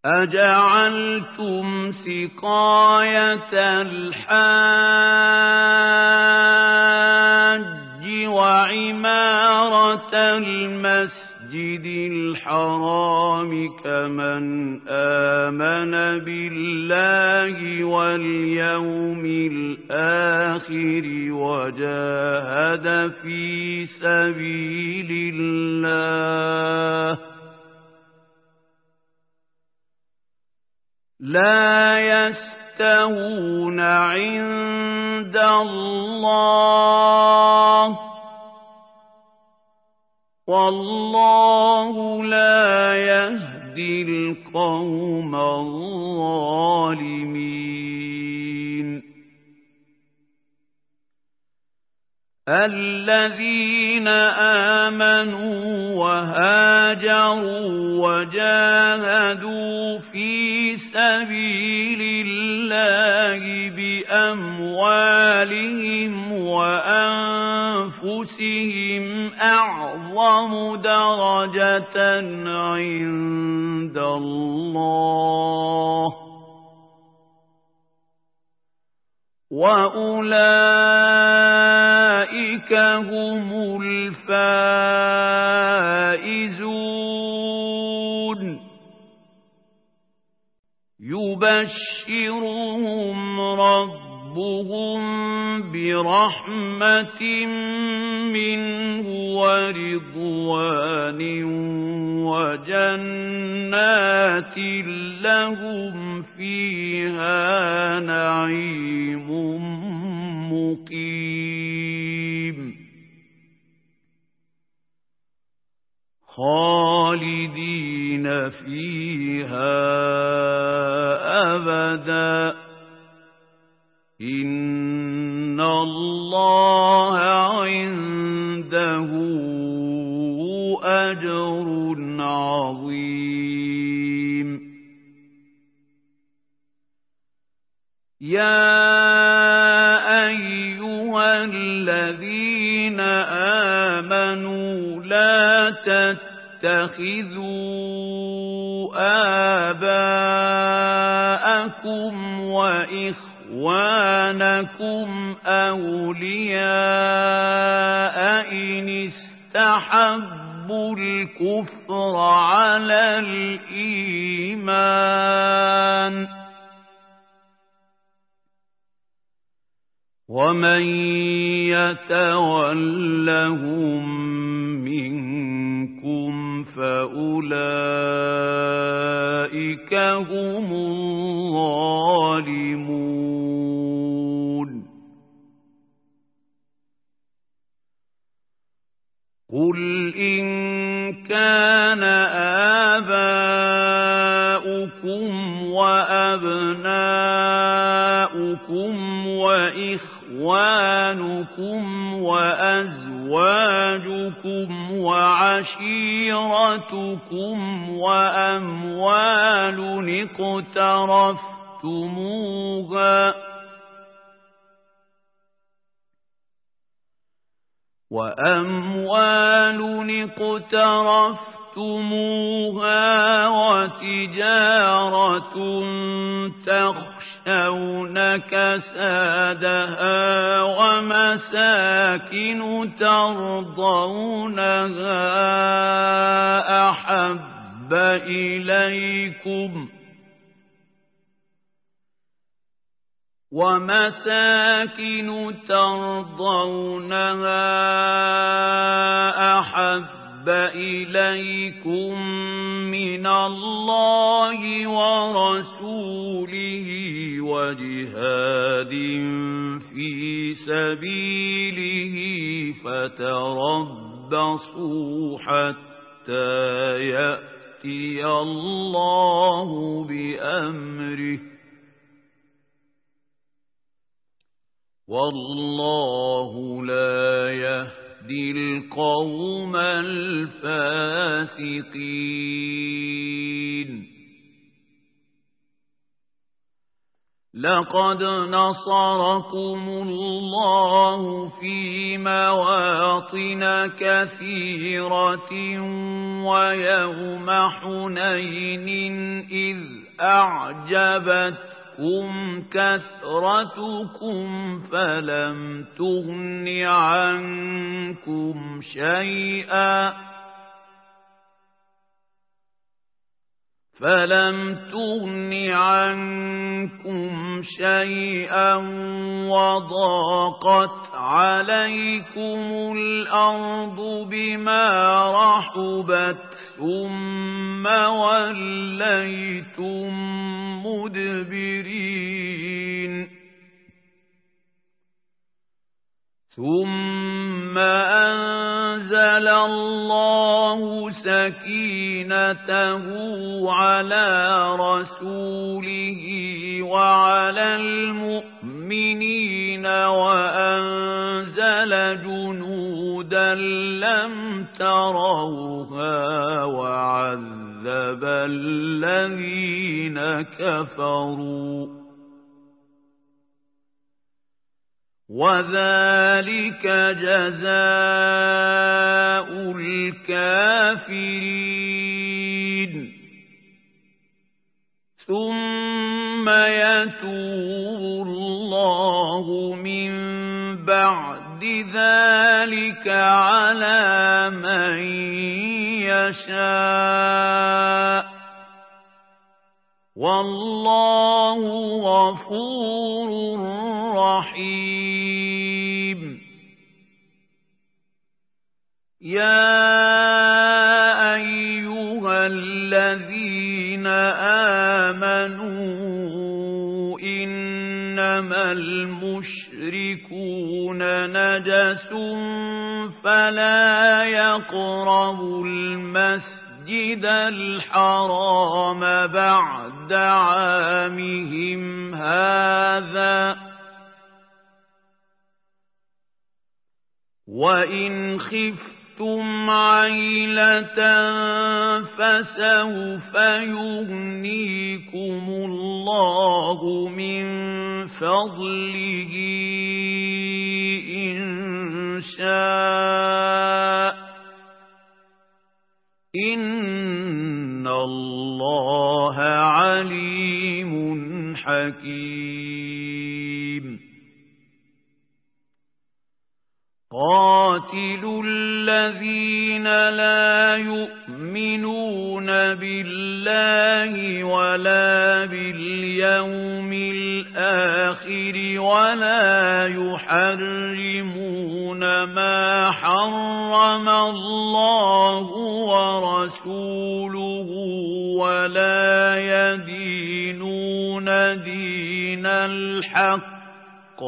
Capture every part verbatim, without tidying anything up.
أجعلتم سقاية الحاج وعمارة المسجد الحرام كمن آمن بالله واليوم الآخر وجاهد في سبيل الله لا يستوون عند الله والله لا يهدي القوم الظالمين الذين آمنوا وهاجروا وجاهدوا في سبيل الله بأموالهم وأنفسهم أعظم درجة عند الله وأولئك هم الفائزون يبشرهم ربهم برحمة منه ورضوان وجنات لهم فيها نعيم مقيم خالدين فيها أبدا إن الله عنده أجر عظيم يا أيها الذين آمنوا لا تتخذوا آباءكم وإخوانكم أولياء إن استحبوا الكفر على الإيمان ومن يتولهم منكم فأولئك هم الظالمون قل إن كان آباؤكم وأبناؤكم وإخوانكم وأزواجكم وعشيرتكم وأموال اقترفتموها وأموال اقترفتموها وتجارة تخشون كسادها ومساكن ترضونها أحب إليكم ومساكن ترضونها أحب إليكم من الله ورسوله وجهاد في سبيله فتربصوا حتى يأتي الله بأمره والله لا يهدي القوم الفاسقين لقد نصركم الله في مواطن كثيرة ويوم حنين إذ أعجبتكم كثرتكم فلم تغن عنكم شيئا فلم تغن عنكم شيئا وضاقت عليكم الأرض بما رحبت ثم وليتم مدبرين ثم أنزل الله سكينته على رسوله وعلى المؤمنين وأنزل جنودا لم تروها وعذب الذين كفروا وذلك جزاء الكافرين ثم يتوب الله من بعد ذلك على من يشاء والله غفور رحيم يا أيها الذين آمنوا إنما المشركون نجس فلا يقربوا المسجد الحرام بعد عامهم هذا وإن خفتم عيلة فسوف يغنيكم الله من فضله إن شاء إن الله عليم حكيم قاتلوا الذين لا يؤمنون بالله ولا باليوم الآخر ولا يحرمون ما حرم الله ورسوله ولا يدينون دين الحق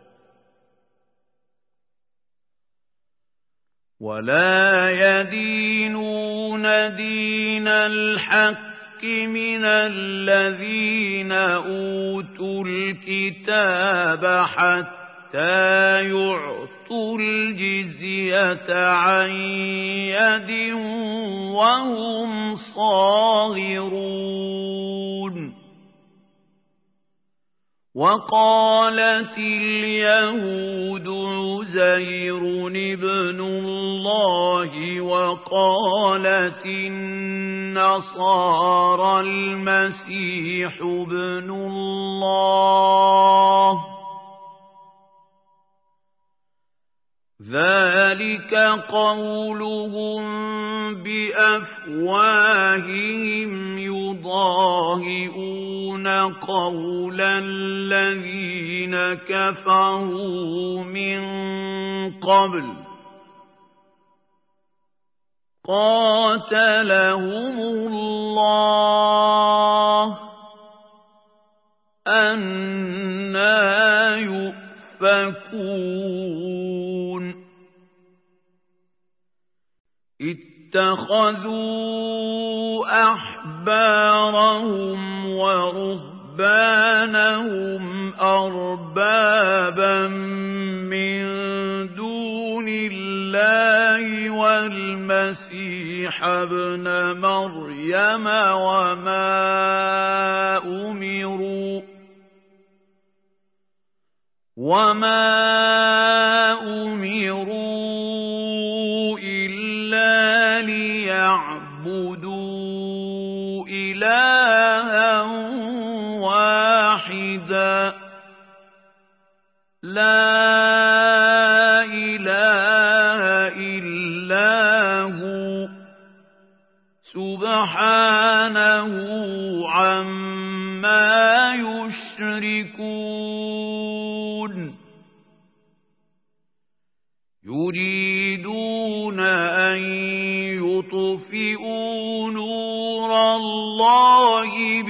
ولا يدينون دين الحق من الذين أوتوا الكتاب حتى يعطوا الجزية عن يد وهم صاغرون وقالت اليهود عزير ابن الله وقالت النصارى المسيح ابن الله ذلك قولهم بأفواههم يضاهئون قول الذين كفروا من قبل قاتلهم الله أنى يؤفكون اتخذوا أحبارهم ورهبانهم أربابا من دون الله والمسيح ابن مريم وما أمروا وما أمروا إلا ليعبدوا إلها واحدا لا إله إلا هو سبحانه عما يشركون يريدون أن يطفئوا نور الله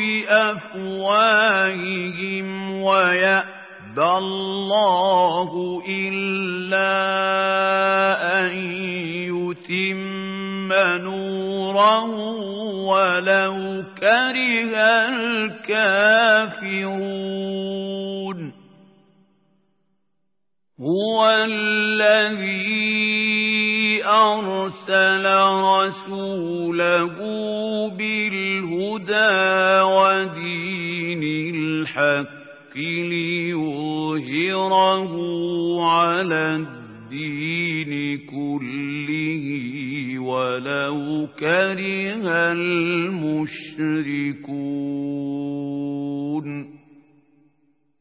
بأفواههم ويأبى الله إلا أن يتم نوره ولو كره الكافرون هو الذي أرسل رسوله بالهدى ودين الحق ليظهره على الدين كله ولو كره المشركون